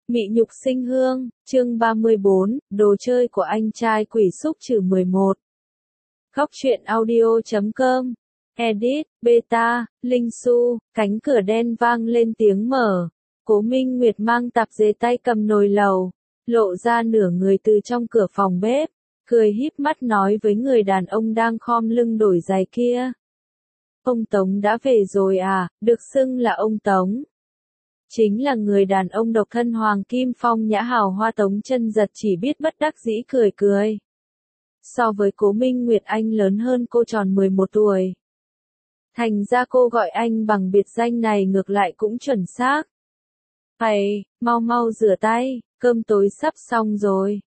Mị nhục sinh hương, chương 34, đồ chơi của anh trai quỷ xúc trừ 11. Góc truyện audio.com, edit, beta, linh su, cánh cửa đen vang lên tiếng mở. Cố Minh Nguyệt mang tạp dề tay cầm nồi lẩu, lộ ra nửa người từ trong cửa phòng bếp, cười híp mắt nói với người đàn ông đang khom lưng đổi giày kia. Ông Tống đã về rồi à, được xưng là ông Tống. Chính là người đàn ông độc thân Hoàng Kim Phong nhã hào hoa Tống Chân Giật chỉ biết bất đắc dĩ cười cười. So với Cố Minh Nguyệt anh lớn hơn cô tròn 11 tuổi. Thành ra cô gọi anh bằng biệt danh này ngược lại cũng chuẩn xác. Hay, mau mau rửa tay, cơm tối sắp xong rồi.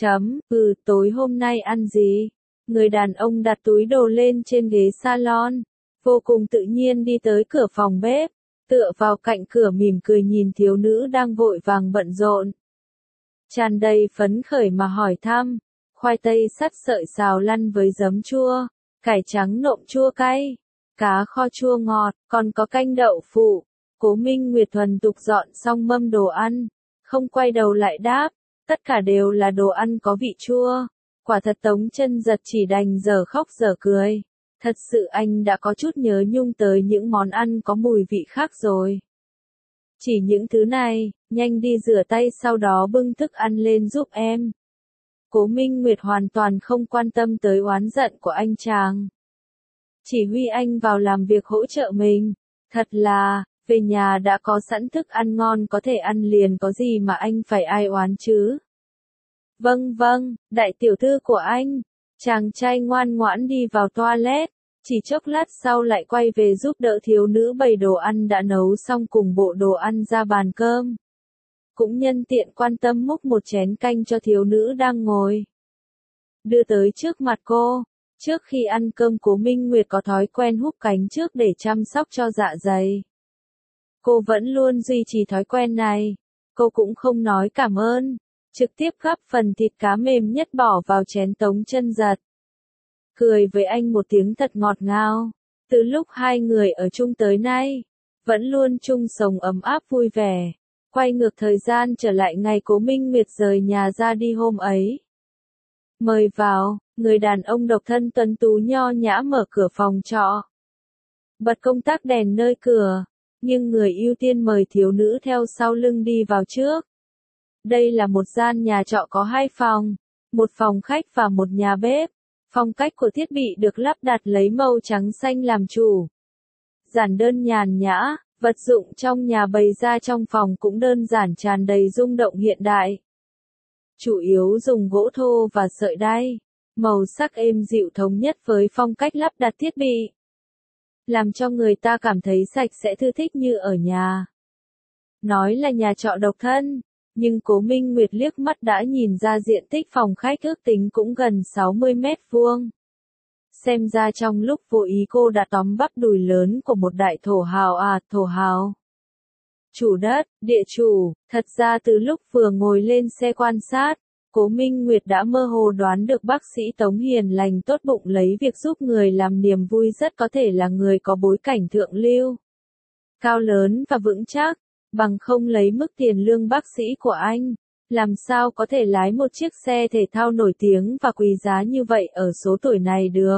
Tối hôm nay ăn gì? Người đàn ông đặt túi đồ lên trên ghế salon, vô cùng tự nhiên đi tới cửa phòng bếp, tựa vào cạnh cửa mỉm cười nhìn thiếu nữ đang vội vàng bận rộn. Tràn đầy phấn khởi mà hỏi thăm, khoai tây sắt sợi xào lăn với giấm chua, cải trắng nộm chua cay, cá kho chua ngọt, còn có canh đậu phụ. Cố Minh Nguyệt thuần tục dọn xong mâm đồ ăn, không quay đầu lại đáp, tất cả đều là đồ ăn có vị chua. Quả thật Tống Chân Giật chỉ đành dở khóc dở cười. Thật sự anh đã có chút nhớ nhung tới những món ăn có mùi vị khác rồi. Chỉ những thứ này, nhanh đi rửa tay sau đó bưng thức ăn lên giúp em. Cố Minh Nguyệt hoàn toàn không quan tâm tới oán giận của anh chàng. Chỉ huy anh vào làm việc hỗ trợ mình. Thật là, về nhà đã có sẵn thức ăn ngon có thể ăn liền có gì mà anh phải ai oán chứ. Vâng, đại tiểu thư của anh. Chàng trai ngoan ngoãn đi vào toilet, chỉ chốc lát sau lại quay về giúp đỡ thiếu nữ bày đồ ăn đã nấu xong cùng bộ đồ ăn ra bàn cơm. Cũng nhân tiện quan tâm múc một chén canh cho thiếu nữ đang ngồi. Đưa tới trước mặt cô, trước khi ăn cơm Cố Minh Nguyệt có thói quen húp cánh trước để chăm sóc cho dạ dày. Cô vẫn luôn duy trì thói quen này, cô cũng không nói cảm ơn. Trực tiếp gắp phần thịt cá mềm nhất bỏ vào chén Tống Chân Giật. Cười với anh một tiếng thật ngọt ngào. Từ lúc hai người ở chung tới nay, vẫn luôn chung sống ấm áp vui vẻ. Quay ngược thời gian trở lại ngày Cố Minh Nguyệt rời nhà ra đi hôm ấy. Mời vào, người đàn ông độc thân tuấn tú nho nhã mở cửa phòng trọ. Bật công tắc đèn nơi cửa, nhưng người ưu tiên mời thiếu nữ theo sau lưng đi vào trước. Đây là một gian nhà trọ có 2 phòng, một phòng khách và một nhà bếp. Phong cách của thiết bị được lắp đặt lấy màu trắng xanh làm chủ. Giản đơn nhàn nhã, vật dụng trong nhà bày ra trong phòng cũng đơn giản tràn đầy rung động hiện đại. Chủ yếu dùng gỗ thô và sợi đay, màu sắc êm dịu thống nhất với phong cách lắp đặt thiết bị. Làm cho người ta cảm thấy sạch sẽ thư thích như ở nhà. Nói là nhà trọ độc thân. Nhưng Cố Minh Nguyệt liếc mắt đã nhìn ra diện tích phòng khách ước tính cũng gần 60 mét vuông. Xem ra trong lúc vô ý cô đã tóm bắp đùi lớn của một đại thổ hào thổ hào. Chủ đất, địa chủ, thật ra từ lúc vừa ngồi lên xe quan sát, Cố Minh Nguyệt đã mơ hồ đoán được bác sĩ Tống hiền lành tốt bụng lấy việc giúp người làm niềm vui rất có thể là người có bối cảnh thượng lưu. Cao lớn và vững chắc. Bằng không lấy mức tiền lương bác sĩ của anh, làm sao có thể lái một chiếc xe thể thao nổi tiếng và quý giá như vậy ở số tuổi này được.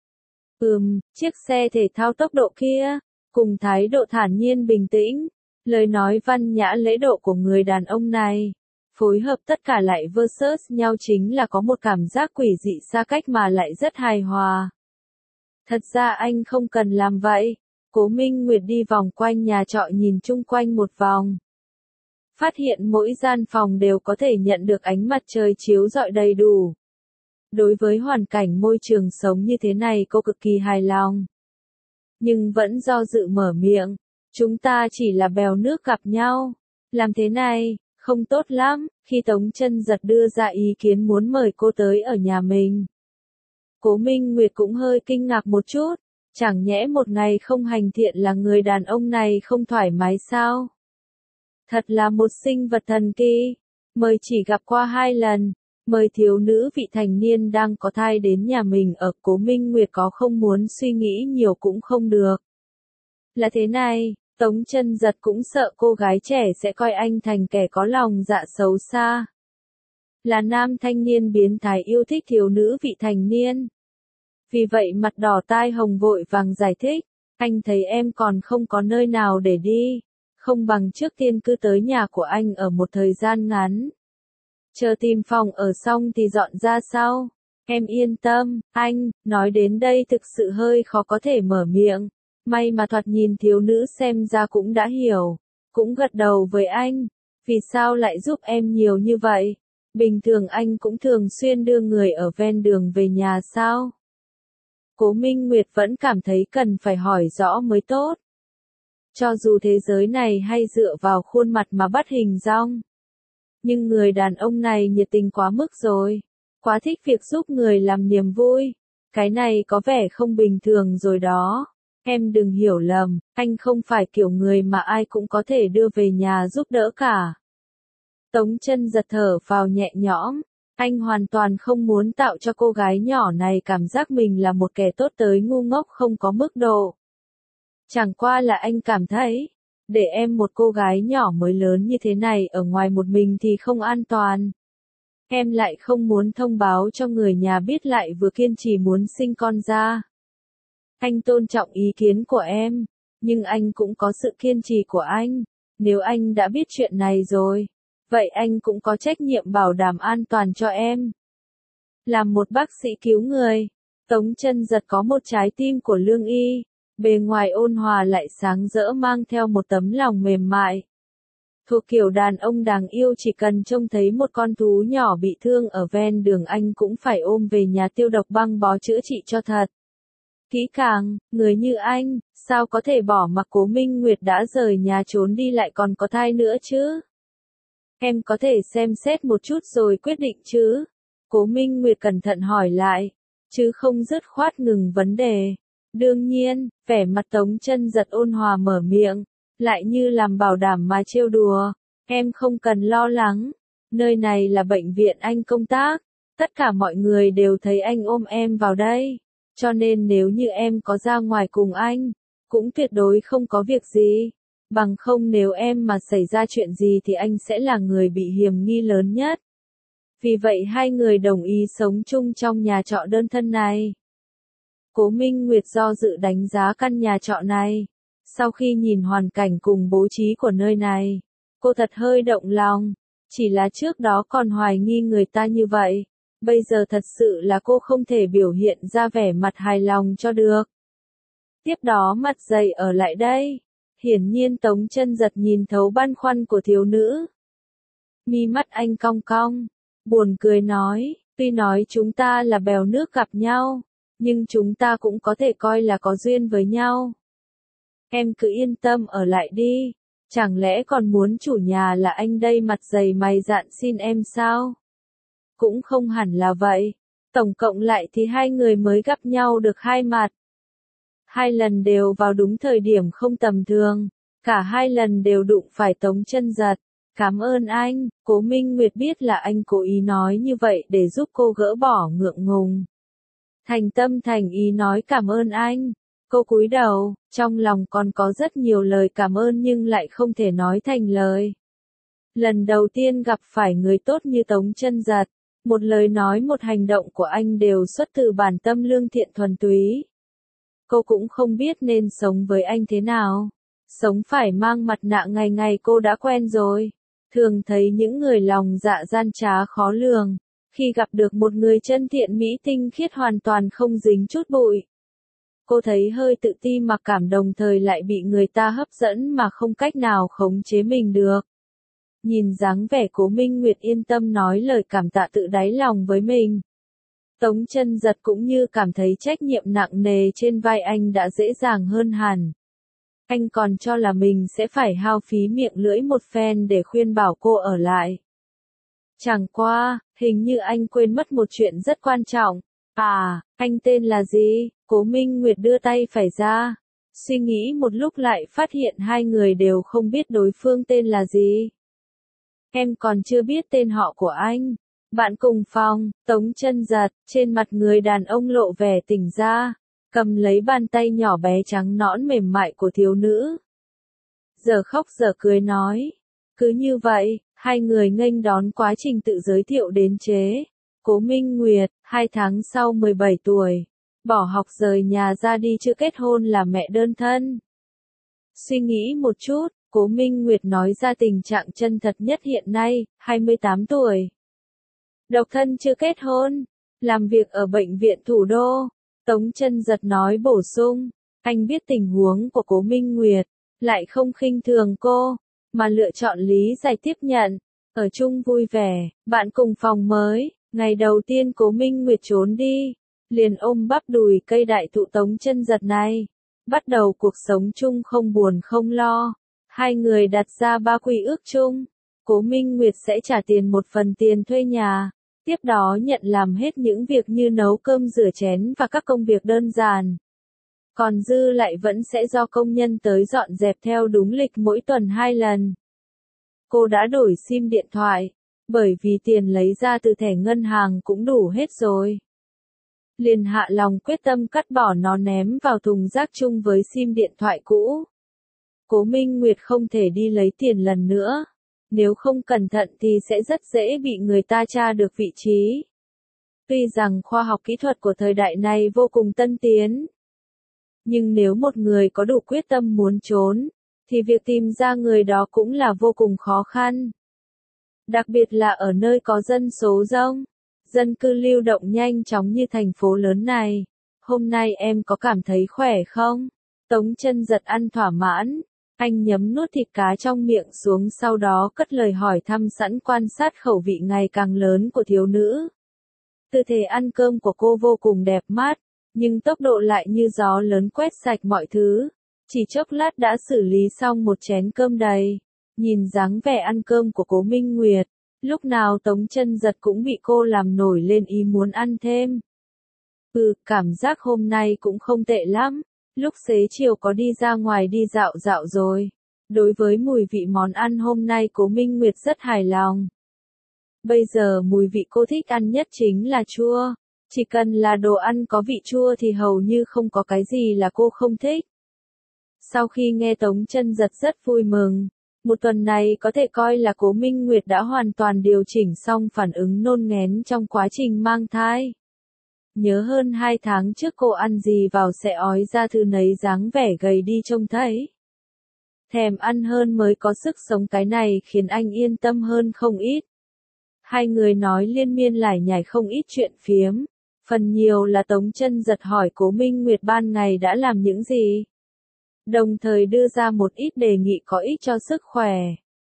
Chiếc xe thể thao tốc độ kia, cùng thái độ thản nhiên bình tĩnh, lời nói văn nhã lễ độ của người đàn ông này, phối hợp tất cả lại versus nhau chính là có một cảm giác quỷ dị xa cách mà lại rất hài hòa. Thật ra anh không cần làm vậy. Cố Minh Nguyệt đi vòng quanh nhà trọ nhìn chung quanh một vòng. Phát hiện mỗi gian phòng đều có thể nhận được ánh mặt trời chiếu rọi đầy đủ. Đối với hoàn cảnh môi trường sống như thế này cô cực kỳ hài lòng. Nhưng vẫn do dự mở miệng. Chúng ta chỉ là bèo nước gặp nhau. Làm thế này, không tốt lắm, khi Tống Chân Giật đưa ra ý kiến muốn mời cô tới ở nhà mình. Cố Minh Nguyệt cũng hơi kinh ngạc một chút. Chẳng nhẽ một ngày không hành thiện là người đàn ông này không thoải mái sao? Thật là một sinh vật thần kỳ. Mời chỉ gặp qua 2 lần. Mời thiếu nữ vị thành niên đang có thai đến nhà mình ở. Cố Minh Nguyệt có không muốn suy nghĩ nhiều cũng không được. Là thế này, Tống Chân Giật cũng sợ cô gái trẻ sẽ coi anh thành kẻ có lòng dạ xấu xa. Là nam thanh niên biến thái yêu thích thiếu nữ vị thành niên. Vì vậy mặt đỏ tai hồng vội vàng giải thích, anh thấy em còn không có nơi nào để đi, không bằng trước tiên cứ tới nhà của anh ở một thời gian ngắn. Chờ tìm phòng ở xong thì dọn ra sau. Em yên tâm, anh, nói đến đây thực sự hơi khó có thể mở miệng. May mà thoạt nhìn thiếu nữ xem ra cũng đã hiểu, cũng gật đầu với anh. Vì sao lại giúp em nhiều như vậy? Bình thường anh cũng thường xuyên đưa người ở ven đường về nhà sao? Cố Minh Nguyệt vẫn cảm thấy cần phải hỏi rõ mới tốt. Cho dù thế giới này hay dựa vào khuôn mặt mà bắt hình dong, nhưng người đàn ông này nhiệt tình quá mức rồi, quá thích việc giúp người làm niềm vui. Cái này có vẻ không bình thường rồi đó. Em đừng hiểu lầm, anh không phải kiểu người mà ai cũng có thể đưa về nhà giúp đỡ cả. Tống Chân Giật thở phào nhẹ nhõm, anh hoàn toàn không muốn tạo cho cô gái nhỏ này cảm giác mình là một kẻ tốt tới ngu ngốc không có mức độ. Chẳng qua là anh cảm thấy, để em một cô gái nhỏ mới lớn như thế này ở ngoài một mình thì không an toàn. Em lại không muốn thông báo cho người nhà biết lại vừa kiên trì muốn sinh con ra. Anh tôn trọng ý kiến của em, nhưng anh cũng có sự kiên trì của anh. Nếu anh đã biết chuyện này rồi, vậy anh cũng có trách nhiệm bảo đảm an toàn cho em. Làm một bác sĩ cứu người, Tống Chân Giật có một trái tim của lương y, bề ngoài ôn hòa lại sáng rỡ mang theo một tấm lòng mềm mại. Thuộc kiểu đàn ông đáng yêu chỉ cần trông thấy một con thú nhỏ bị thương ở ven đường anh cũng phải ôm về nhà tiêu độc băng bó chữa trị cho thật. Kỹ càng, người như anh, sao có thể bỏ mặc Cố Minh Nguyệt đã rời nhà trốn đi lại còn có thai nữa chứ? Em có thể xem xét một chút rồi quyết định chứ? Cố Minh Nguyệt cẩn thận hỏi lại, chứ không dứt khoát ngừng vấn đề. Đương nhiên, vẻ mặt Tống Chân Giật ôn hòa mở miệng, lại như làm bảo đảm mà trêu đùa. Em không cần lo lắng, nơi này là bệnh viện anh công tác, tất cả mọi người đều thấy anh ôm em vào đây. Cho nên nếu như em có ra ngoài cùng anh, cũng tuyệt đối không có việc gì. Bằng không nếu em mà xảy ra chuyện gì thì anh sẽ là người bị hiểm nghi lớn nhất. Vì vậy hai người đồng ý sống chung trong nhà trọ đơn thân này. Cố Minh Nguyệt do dự đánh giá căn nhà trọ này. Sau khi nhìn hoàn cảnh cùng bố trí của nơi này, cô thật hơi động lòng. Chỉ là trước đó còn hoài nghi người ta như vậy. Bây giờ thật sự là cô không thể biểu hiện ra vẻ mặt hài lòng cho được. Tiếp đó mặt dày ở lại đây. Hiển nhiên Tống Chân Giật nhìn thấu băn khoăn của thiếu nữ. Mi mắt anh cong cong, buồn cười nói, tuy nói chúng ta là bèo nước gặp nhau, nhưng chúng ta cũng có thể coi là có duyên với nhau. Em cứ yên tâm ở lại đi, chẳng lẽ còn muốn chủ nhà là anh đây mặt dày mày dạn xin em sao? Cũng không hẳn là vậy, tổng cộng lại thì hai người mới gặp nhau được hai mặt. Hai lần đều vào đúng thời điểm không tầm thường, cả hai lần đều đụng phải Tống Chân Giật. Cảm ơn anh, Cố Minh Nguyệt biết là anh cố ý nói như vậy để giúp cô gỡ bỏ ngượng ngùng. Thành tâm thành ý nói cảm ơn anh. Cô cúi đầu, trong lòng còn có rất nhiều lời cảm ơn nhưng lại không thể nói thành lời. Lần đầu tiên gặp phải người tốt như Tống Chân Giật, một lời nói một hành động của anh đều xuất từ bản tâm lương thiện thuần túy. Cô cũng không biết nên sống với anh thế nào. Sống phải mang mặt nạ ngày ngày cô đã quen rồi. Thường thấy những người lòng dạ gian trá khó lường. Khi gặp được một người chân thiện mỹ tinh khiết hoàn toàn không dính chút bụi. Cô thấy hơi tự ti mặc cảm đồng thời lại bị người ta hấp dẫn mà không cách nào khống chế mình được. Nhìn dáng vẻ Cố Minh Nguyệt yên tâm nói lời cảm tạ tự đáy lòng với mình. Tống Chân Giật cũng như cảm thấy trách nhiệm nặng nề trên vai anh đã dễ dàng hơn hẳn. Anh còn cho là mình sẽ phải hao phí miệng lưỡi một phen để khuyên bảo cô ở lại. Chẳng qua, hình như anh quên mất một chuyện rất quan trọng. À, anh tên là gì? Cố Minh Nguyệt đưa tay phải ra. Suy nghĩ một lúc lại phát hiện hai người đều không biết đối phương tên là gì. Em còn chưa biết tên họ của anh. Bạn cùng phòng, Tống Chân Giật, trên mặt người đàn ông lộ vẻ tỉnh ra, cầm lấy bàn tay nhỏ bé trắng nõn mềm mại của thiếu nữ. giờ khóc giờ cười nói. Cứ như vậy, hai người nghênh đón quá trình tự giới thiệu đến chế. Cố Minh Nguyệt, 2 tháng sau 17 tuổi, bỏ học rời nhà ra đi chưa kết hôn là mẹ đơn thân. Suy nghĩ một chút, Cố Minh Nguyệt nói ra tình trạng chân thật nhất hiện nay, 28 tuổi. Độc thân chưa kết hôn, làm việc ở bệnh viện thủ đô. Tống Chân Giật nói bổ sung, anh biết tình huống của Cố Minh Nguyệt, lại không khinh thường cô, mà lựa chọn lý giải tiếp nhận. Ở chung vui vẻ, bạn cùng phòng mới, ngày đầu tiên Cố Minh Nguyệt trốn đi, liền ôm bắp đùi cây đại thụ Tống Chân Giật này. Bắt đầu cuộc sống chung không buồn không lo. Hai người đặt ra 3 quy ước chung. Cố Minh Nguyệt sẽ trả tiền một phần tiền thuê nhà. Tiếp đó nhận làm hết những việc như nấu cơm rửa chén và các công việc đơn giản. Còn dư lại vẫn sẽ do công nhân tới dọn dẹp theo đúng lịch mỗi tuần 2 lần. Cô đã đổi sim điện thoại, bởi vì tiền lấy ra từ thẻ ngân hàng cũng đủ hết rồi. Liền hạ lòng quyết tâm cắt bỏ nó ném vào thùng rác chung với sim điện thoại cũ. Cố Minh Nguyệt không thể đi lấy tiền lần nữa. Nếu không cẩn thận thì sẽ rất dễ bị người ta tra được vị trí. Tuy rằng khoa học kỹ thuật của thời đại này vô cùng tân tiến, nhưng nếu một người có đủ quyết tâm muốn trốn, thì việc tìm ra người đó cũng là vô cùng khó khăn. Đặc biệt là ở nơi có dân số rông, dân cư lưu động nhanh chóng như thành phố lớn này. Hôm nay em có cảm thấy khỏe không? Tống Chân Giật ăn thỏa mãn. Anh nhấm nuốt thịt cá trong miệng xuống, sau đó cất lời hỏi thăm, sẵn quan sát khẩu vị ngày càng lớn của thiếu nữ. Tư thế ăn cơm của cô vô cùng đẹp mắt, nhưng tốc độ lại như gió lớn quét sạch mọi thứ. Chỉ chốc lát đã xử lý xong một chén cơm đầy. Nhìn dáng vẻ ăn cơm của Cố Minh Nguyệt, lúc nào Tống Chân Giật cũng bị cô làm nổi lên ý muốn ăn thêm. Cảm giác hôm nay cũng không tệ lắm. Lúc xế chiều có đi ra ngoài đi dạo dạo rồi. Đối với mùi vị món ăn hôm nay Cố Minh Nguyệt rất hài lòng. Bây giờ mùi vị cô thích ăn nhất chính là chua. Chỉ cần là đồ ăn có vị chua thì hầu như không có cái gì là cô không thích. Sau khi nghe Tống Chân Giật rất vui mừng. Một tuần này có thể coi là Cố Minh Nguyệt đã hoàn toàn điều chỉnh xong phản ứng nôn nghén trong quá trình mang thai. Nhớ hơn 2 tháng trước cô ăn gì vào sẽ ói ra thứ nấy, dáng vẻ gầy đi trông thấy. Thèm ăn hơn mới có sức sống, cái này khiến anh yên tâm hơn không ít. Hai người nói liên miên lải nhải không ít chuyện phiếm. Phần nhiều là Tống Chân Giật hỏi Cố Minh Nguyệt ban ngày đã làm những gì. Đồng thời đưa ra một ít đề nghị có ích cho sức khỏe.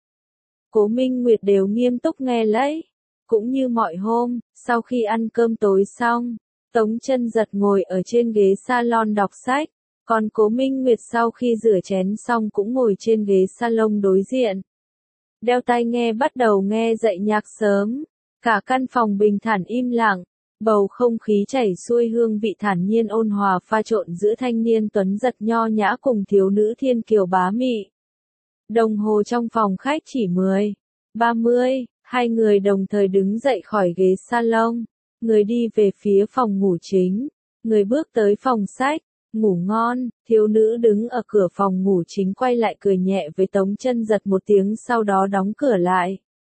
Cố Minh Nguyệt đều nghiêm túc nghe lấy. Cũng như mọi hôm, sau khi ăn cơm tối xong, Tống Chân Giật ngồi ở trên ghế salon đọc sách, còn Cố Minh Nguyệt sau khi rửa chén xong cũng ngồi trên ghế salon đối diện. Đeo tai nghe bắt đầu nghe dậy nhạc sớm, cả căn phòng bình thản im lặng, bầu không khí chảy xuôi hương vị thản nhiên ôn hòa pha trộn giữa thanh niên tuấn giật nho nhã cùng thiếu nữ thiên kiều bá mị. Đồng hồ trong phòng khách chỉ 10:30, hai người đồng thời đứng dậy khỏi ghế salon. Người đi về phía phòng ngủ chính, người bước tới phòng sách, ngủ ngon. Thiếu nữ đứng ở cửa phòng ngủ chính quay lại cười nhẹ với Tống Chân Giật một tiếng, sau đó đóng cửa lại.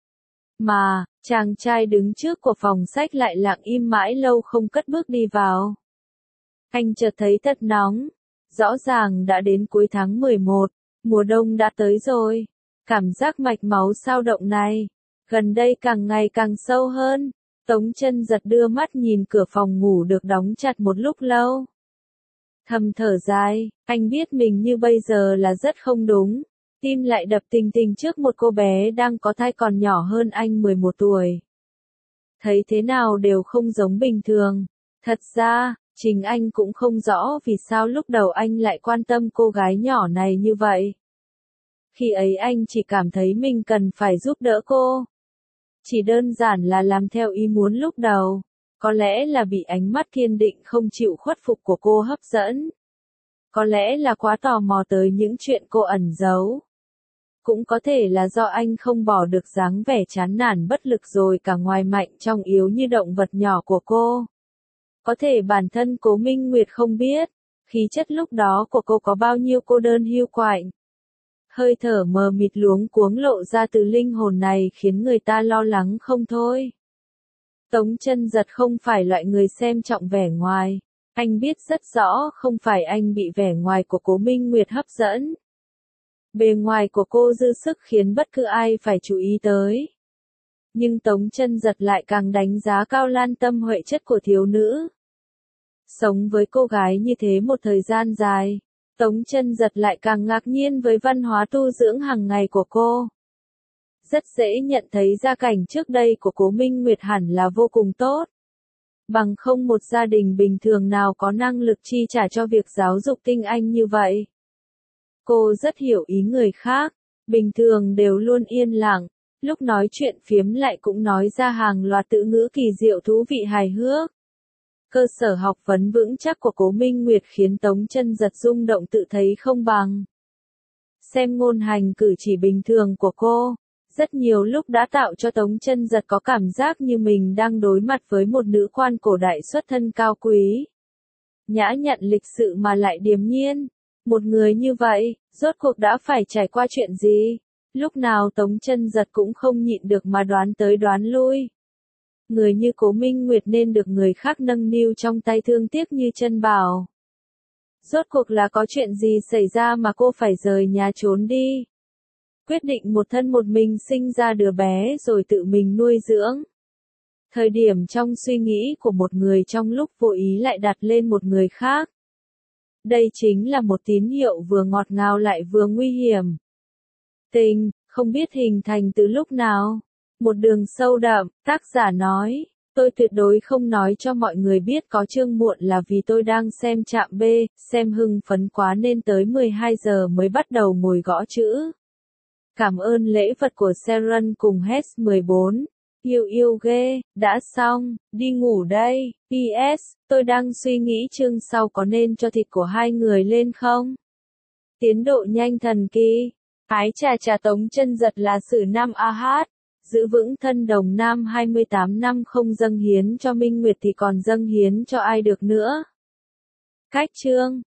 Mà, chàng trai đứng trước của phòng sách lại lặng im mãi lâu không cất bước đi vào. Anh chợt thấy thật nóng, rõ ràng đã đến cuối tháng 11, mùa đông đã tới rồi. Cảm giác mạch máu dao động này, gần đây càng ngày càng sâu hơn. Tống Chân Giật đưa mắt nhìn cửa phòng ngủ được đóng chặt một lúc lâu. Thầm thở dài, anh biết mình như bây giờ là rất không đúng. Tim lại đập tình tình trước một cô bé đang có thai còn nhỏ hơn anh 11 tuổi. Thấy thế nào đều không giống bình thường. Thật ra, chính anh cũng không rõ vì sao lúc đầu anh lại quan tâm cô gái nhỏ này như vậy. Khi ấy anh chỉ cảm thấy mình cần phải giúp đỡ cô. Chỉ đơn giản là làm theo ý muốn lúc đầu. Có lẽ là bị ánh mắt kiên định không chịu khuất phục của cô hấp dẫn. Có lẽ là quá tò mò tới những chuyện cô ẩn giấu. Cũng có thể là do anh không bỏ được dáng vẻ chán nản bất lực rồi cả ngoài mạnh trong yếu như động vật nhỏ của cô. Có thể bản thân Cố Minh Nguyệt không biết, khí chất lúc đó của cô có bao nhiêu cô đơn hiu quạnh. Hơi thở mờ mịt luống cuống lộ ra từ linh hồn này khiến người ta lo lắng không thôi. Tống Chân Giật không phải loại người xem trọng vẻ ngoài. Anh biết rất rõ không phải anh bị vẻ ngoài của Cố Minh Nguyệt hấp dẫn. Bề ngoài của cô dư sức khiến bất cứ ai phải chú ý tới. Nhưng Tống Chân Giật lại càng đánh giá cao Lan Tâm Huệ chất của thiếu nữ. Sống với cô gái như thế một thời gian dài, Tống Chân Giật lại càng ngạc nhiên với văn hóa tu dưỡng hàng ngày của cô. Rất dễ nhận thấy gia cảnh trước đây của Cố Minh Nguyệt hẳn là vô cùng tốt. Bằng không một gia đình bình thường nào có năng lực chi trả cho việc giáo dục tinh anh như vậy. Cô rất hiểu ý người khác, bình thường đều luôn yên lặng, lúc nói chuyện phiếm lại cũng nói ra hàng loạt từ ngữ kỳ diệu thú vị hài hước. Cơ sở học vấn vững chắc của Cố Minh Nguyệt khiến Tống Chân Giật rung động tự thấy không bằng. Xem ngôn hành cử chỉ bình thường của cô, rất nhiều lúc đã tạo cho Tống Chân Giật có cảm giác như mình đang đối mặt với một nữ quan cổ đại xuất thân cao quý. Nhã nhặn lịch sự mà lại điềm nhiên. Một người như vậy, rốt cuộc đã phải trải qua chuyện gì? Lúc nào Tống Chân Giật cũng không nhịn được mà đoán tới đoán lui. Người như Cố Minh Nguyệt nên được người khác nâng niu trong tay thương tiếc như chân bảo. Rốt cuộc là có chuyện gì xảy ra mà cô phải rời nhà trốn đi? Quyết định một thân một mình sinh ra đứa bé rồi tự mình nuôi dưỡng. Thời điểm trong suy nghĩ của một người trong lúc vô ý lại đặt lên một người khác. Đây chính là một tín hiệu vừa ngọt ngào lại vừa nguy hiểm. Tình, không biết hình thành từ lúc nào. Một đường sâu đậm, tác giả nói, tôi tuyệt đối không nói cho mọi người biết có chương muộn là vì tôi đang xem trạm B, xem hưng phấn quá nên tới 12 giờ mới bắt đầu ngồi gõ chữ. Cảm ơn lễ vật của Seren cùng HES14. Yêu ghê, đã xong, đi ngủ đây. PS, tôi đang suy nghĩ chương sau có nên cho thịt của hai người lên không? Tiến độ nhanh thần kỳ. Ái chà Tống Chân Giật là sử nam AH. Giữ vững thân đồng nam 28 năm không dâng hiến cho Minh Nguyệt thì còn dâng hiến cho ai được nữa. Cách chương